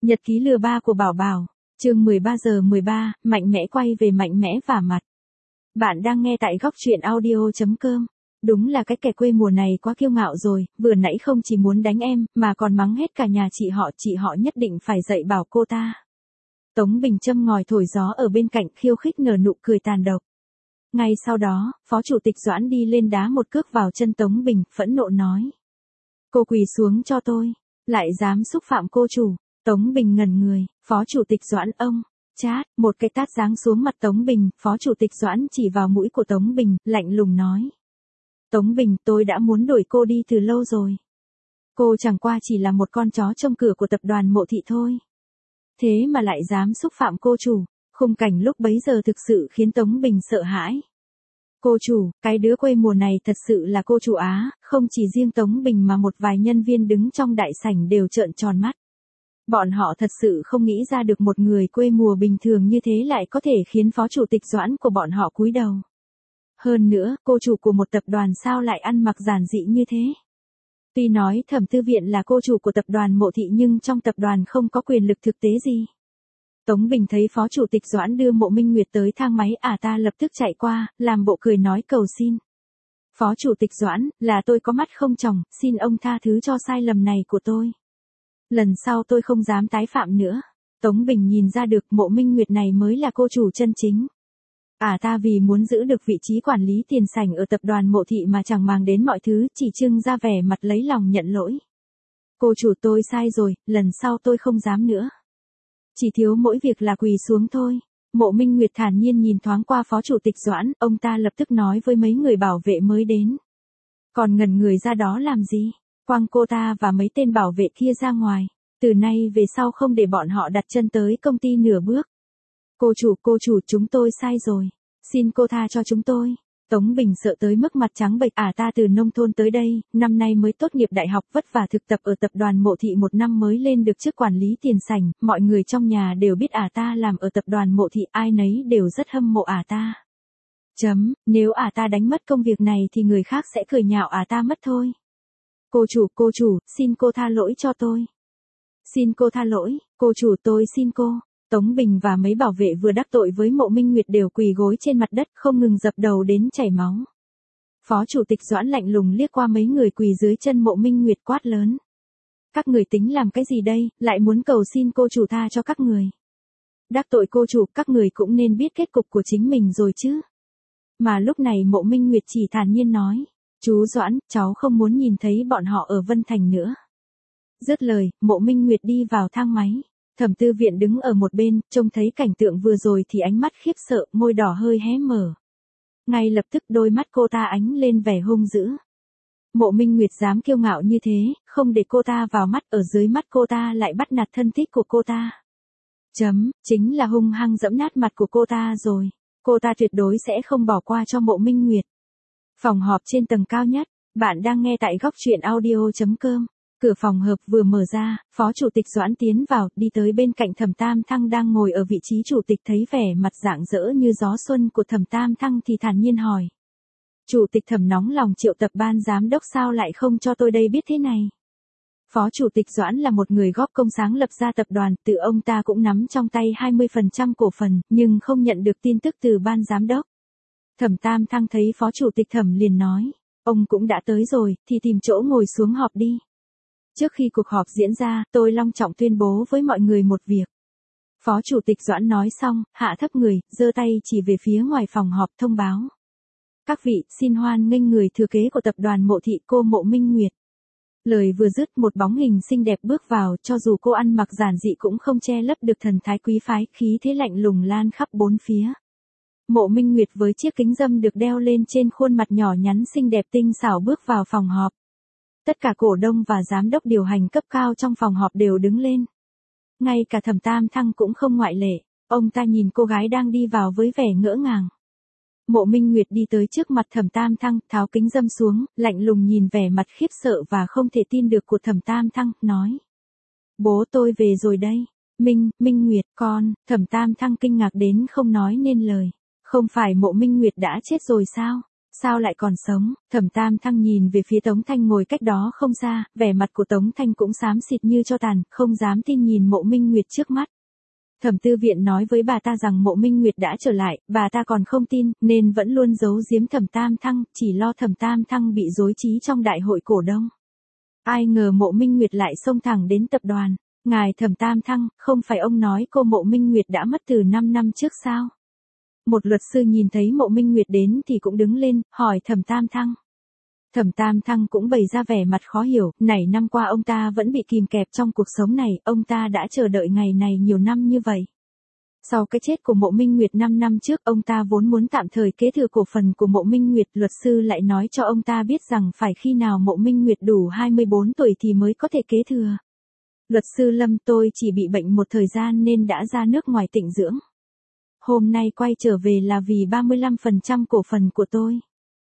Nhật ký lừa ba của Bảo Bảo, chương 13:13, mạnh mẽ quay về mạnh mẽ vả mặt. Bạn đang nghe tại góc truyện audio.com. Đúng là cái kẻ quê mùa này quá kiêu ngạo rồi, vừa nãy không chỉ muốn đánh em, mà còn mắng hết cả nhà chị họ nhất định phải dạy bảo cô ta. Tống Bình châm ngòi thổi gió ở bên cạnh khiêu khích nở nụ cười tàn độc. Ngay sau đó, Phó Chủ tịch Doãn đi lên đá một cước vào chân Tống Bình, phẫn nộ nói. Cô quỳ xuống cho tôi, lại dám xúc phạm cô chủ. Tống Bình ngẩn người, Phó Chủ tịch Doãn ông, chát, một cái tát giáng xuống mặt Tống Bình, Phó Chủ tịch Doãn chỉ vào mũi của Tống Bình, lạnh lùng nói. Tống Bình, tôi đã muốn đuổi cô đi từ lâu rồi. Cô chẳng qua chỉ là một con chó trông cửa của tập đoàn Mộ Thị thôi. Thế mà lại dám xúc phạm cô chủ, khung cảnh lúc bấy giờ thực sự khiến Tống Bình sợ hãi. Cô chủ, cái đứa quê mùa này thật sự là cô chủ á, không chỉ riêng Tống Bình mà một vài nhân viên đứng trong đại sảnh đều trợn tròn mắt. Bọn họ thật sự không nghĩ ra được một người quê mùa bình thường như thế lại có thể khiến Phó Chủ tịch Doãn của bọn họ cúi đầu. Hơn nữa, cô chủ của một tập đoàn sao lại ăn mặc giản dị như thế? Tuy nói Thẩm Tư Viện là cô chủ của tập đoàn Mộ Thị nhưng trong tập đoàn không có quyền lực thực tế gì. Tống Bình thấy Phó Chủ tịch Doãn đưa Mộ Minh Nguyệt tới thang máy ta lập tức chạy qua, làm bộ cười nói cầu xin. Phó Chủ tịch Doãn, là tôi có mắt không tròng, xin ông tha thứ cho sai lầm này của tôi. Lần sau tôi không dám tái phạm nữa. Tống Bình nhìn ra được Mộ Minh Nguyệt này mới là cô chủ chân chính. Ta vì muốn giữ được vị trí quản lý tiền sảnh ở tập đoàn Mộ Thị mà chẳng màng đến mọi thứ, chỉ trưng ra vẻ mặt lấy lòng nhận lỗi. Cô chủ tôi sai rồi, lần sau tôi không dám nữa. Chỉ thiếu mỗi việc là quỳ xuống thôi. Mộ Minh Nguyệt thản nhiên nhìn thoáng qua Phó Chủ tịch Doãn, ông ta lập tức nói với mấy người bảo vệ mới đến. Còn ngẩn người ra đó làm gì? Quăng cô ta và mấy tên bảo vệ kia ra ngoài. Từ nay về sau không để bọn họ đặt chân tới công ty nửa bước. Cô chủ chúng tôi sai rồi. Xin cô tha cho chúng tôi. Tống Bình sợ tới mức mặt trắng bệch. Ta từ nông thôn tới đây, năm nay mới tốt nghiệp đại học vất vả thực tập ở tập đoàn Mộ Thị một năm mới lên được chức quản lý tiền sảnh. Mọi người trong nhà đều biết ta làm ở tập đoàn Mộ Thị, ai nấy đều rất hâm mộ ta. Nếu ta đánh mất công việc này thì người khác sẽ cười nhạo ta mất thôi. Cô chủ, xin cô tha lỗi cho tôi. Xin cô tha lỗi, cô chủ tôi xin cô. Tống Bình và mấy bảo vệ vừa đắc tội với Mộ Minh Nguyệt đều quỳ gối trên mặt đất không ngừng dập đầu đến chảy máu. Phó Chủ tịch Doãn lạnh lùng liếc qua mấy người quỳ dưới chân Mộ Minh Nguyệt quát lớn. Các người tính làm cái gì đây, lại muốn cầu xin cô chủ tha cho các người. Đắc tội cô chủ, các người cũng nên biết kết cục của chính mình rồi chứ. Mà lúc này Mộ Minh Nguyệt chỉ thản nhiên nói. Chú Doãn, cháu không muốn nhìn thấy bọn họ ở Vân Thành nữa. Dứt lời, Mộ Minh Nguyệt đi vào thang máy. Thẩm Tư Viện đứng ở một bên, trông thấy cảnh tượng vừa rồi thì ánh mắt khiếp sợ, môi đỏ hơi hé mở. Ngay lập tức đôi mắt cô ta ánh lên vẻ hung dữ. Mộ Minh Nguyệt dám kiêu ngạo như thế, không để cô ta vào mắt, ở dưới mắt cô ta lại bắt nạt thân thích của cô ta. Chính là hung hăng dẫm nát mặt của cô ta rồi. Cô ta tuyệt đối sẽ không bỏ qua cho Mộ Minh Nguyệt. Phòng họp trên tầng cao nhất, bạn đang nghe tại góc truyện audio.com. Cửa phòng họp vừa mở ra, Phó Chủ tịch Doãn tiến vào, đi tới bên cạnh Thẩm Tam Thăng đang ngồi ở vị trí chủ tịch, thấy vẻ mặt rạng rỡ như gió xuân của Thẩm Tam Thăng thì thản nhiên hỏi. Chủ tịch Thẩm nóng lòng triệu tập ban giám đốc sao lại không cho tôi đây biết thế này. Phó Chủ tịch Doãn là một người góp công sáng lập ra tập đoàn, tự ông ta cũng nắm trong tay 20% cổ phần, nhưng không nhận được tin tức từ ban giám đốc. Thẩm Tam Thăng thấy Phó Chủ tịch Thẩm liền nói, ông cũng đã tới rồi, thì tìm chỗ ngồi xuống họp đi. Trước khi cuộc họp diễn ra, tôi long trọng tuyên bố với mọi người một việc. Phó Chủ tịch Doãn nói xong, hạ thấp người, giơ tay chỉ về phía ngoài phòng họp thông báo. Các vị, xin hoan nghênh người thừa kế của tập đoàn Mộ Thị, cô Mộ Minh Nguyệt. Lời vừa dứt, một bóng hình xinh đẹp bước vào, cho dù cô ăn mặc giản dị cũng không che lấp được thần thái quý phái, khí thế lạnh lùng lan khắp bốn phía. Mộ Minh Nguyệt với chiếc kính râm được đeo lên trên khuôn mặt nhỏ nhắn xinh đẹp tinh xảo bước vào phòng họp. Tất cả cổ đông và giám đốc điều hành cấp cao trong phòng họp đều đứng lên. Ngay cả Thẩm Tam Thăng cũng không ngoại lệ, ông ta nhìn cô gái đang đi vào với vẻ ngỡ ngàng. Mộ Minh Nguyệt đi tới trước mặt Thẩm Tam Thăng, tháo kính râm xuống, lạnh lùng nhìn vẻ mặt khiếp sợ và không thể tin được của Thẩm Tam Thăng, nói. Bố tôi về rồi đây. Minh Nguyệt, con. Thẩm Tam Thăng kinh ngạc đến không nói nên lời. Không phải Mộ Minh Nguyệt đã chết rồi sao? Sao lại còn sống? Thẩm Tam Thăng nhìn về phía Tống Thanh ngồi cách đó không xa, vẻ mặt của Tống Thanh cũng xám xịt như cho tàn, không dám tin nhìn Mộ Minh Nguyệt trước mắt. Thẩm Tư Viện nói với bà ta rằng Mộ Minh Nguyệt đã trở lại, bà ta còn không tin, nên vẫn luôn giấu giếm Thẩm Tam Thăng, chỉ lo Thẩm Tam Thăng bị rối trí trong đại hội cổ đông. Ai ngờ Mộ Minh Nguyệt lại xông thẳng đến tập đoàn. Ngài Thẩm Tam Thăng, không phải ông nói cô Mộ Minh Nguyệt đã mất từ 5 năm trước sao? Một luật sư nhìn thấy Mộ Minh Nguyệt đến thì cũng đứng lên, hỏi Thẩm Tam Thăng. Thẩm Tam Thăng cũng bày ra vẻ mặt khó hiểu, này năm qua ông ta vẫn bị kìm kẹp trong cuộc sống này, ông ta đã chờ đợi ngày này nhiều năm như vậy. Sau cái chết của Mộ Minh Nguyệt 5 năm trước, ông ta vốn muốn tạm thời kế thừa cổ phần của Mộ Minh Nguyệt, luật sư lại nói cho ông ta biết rằng phải khi nào Mộ Minh Nguyệt đủ 24 tuổi thì mới có thể kế thừa. Luật sư Lâm, tôi chỉ bị bệnh một thời gian nên đã ra nước ngoài tịnh dưỡng. Hôm nay quay trở về là vì 35% cổ phần của tôi.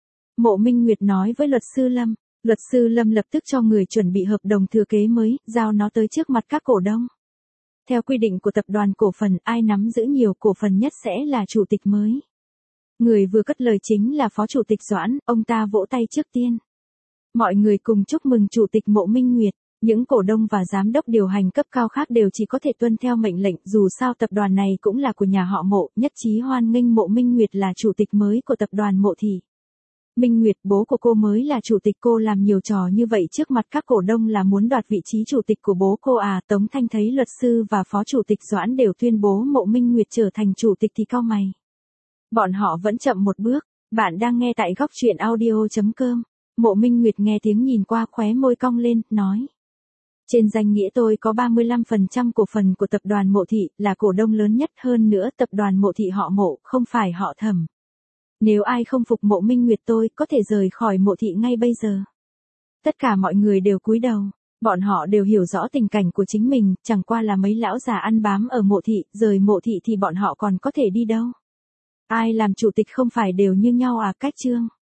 Mộ Minh Nguyệt nói với luật sư Lâm. Luật sư Lâm lập tức cho người chuẩn bị hợp đồng thừa kế mới, giao nó tới trước mặt các cổ đông. Theo quy định của tập đoàn cổ phần, ai nắm giữ nhiều cổ phần nhất sẽ là chủ tịch mới. Người vừa cất lời chính là phó chủ tịch Doãn, ông ta vỗ tay trước tiên. Mọi người cùng chúc mừng chủ tịch Mộ Minh Nguyệt. Những cổ đông và giám đốc điều hành cấp cao khác đều chỉ có thể tuân theo mệnh lệnh, dù sao tập đoàn này cũng là của nhà họ Mộ, nhất trí hoan nghênh Mộ Minh Nguyệt là chủ tịch mới của tập đoàn Mộ Thị. Minh Nguyệt, bố của cô mới là chủ tịch, cô làm nhiều trò như vậy trước mặt các cổ đông là muốn đoạt vị trí chủ tịch của bố cô à? Tống Thanh thấy luật sư và phó chủ tịch Doãn đều tuyên bố Mộ Minh Nguyệt trở thành chủ tịch thì cau mày. Bọn họ vẫn chậm một bước. Bạn đang nghe tại góc truyện audio.com. Mộ Minh Nguyệt nghe tiếng nhìn qua, khóe môi cong lên, nói. Trên danh nghĩa tôi có 35% cổ phần của tập đoàn Mộ Thị, là cổ đông lớn nhất, hơn nữa tập đoàn Mộ Thị họ Mộ, không phải họ Thẩm. Nếu ai không phục Mộ Minh Nguyệt tôi có thể rời khỏi Mộ Thị ngay bây giờ. Tất cả mọi người đều cúi đầu, bọn họ đều hiểu rõ tình cảnh của chính mình, chẳng qua là mấy lão già ăn bám ở Mộ Thị, rời Mộ Thị thì bọn họ còn có thể đi đâu. Ai làm chủ tịch không phải đều như nhau à? Cách chương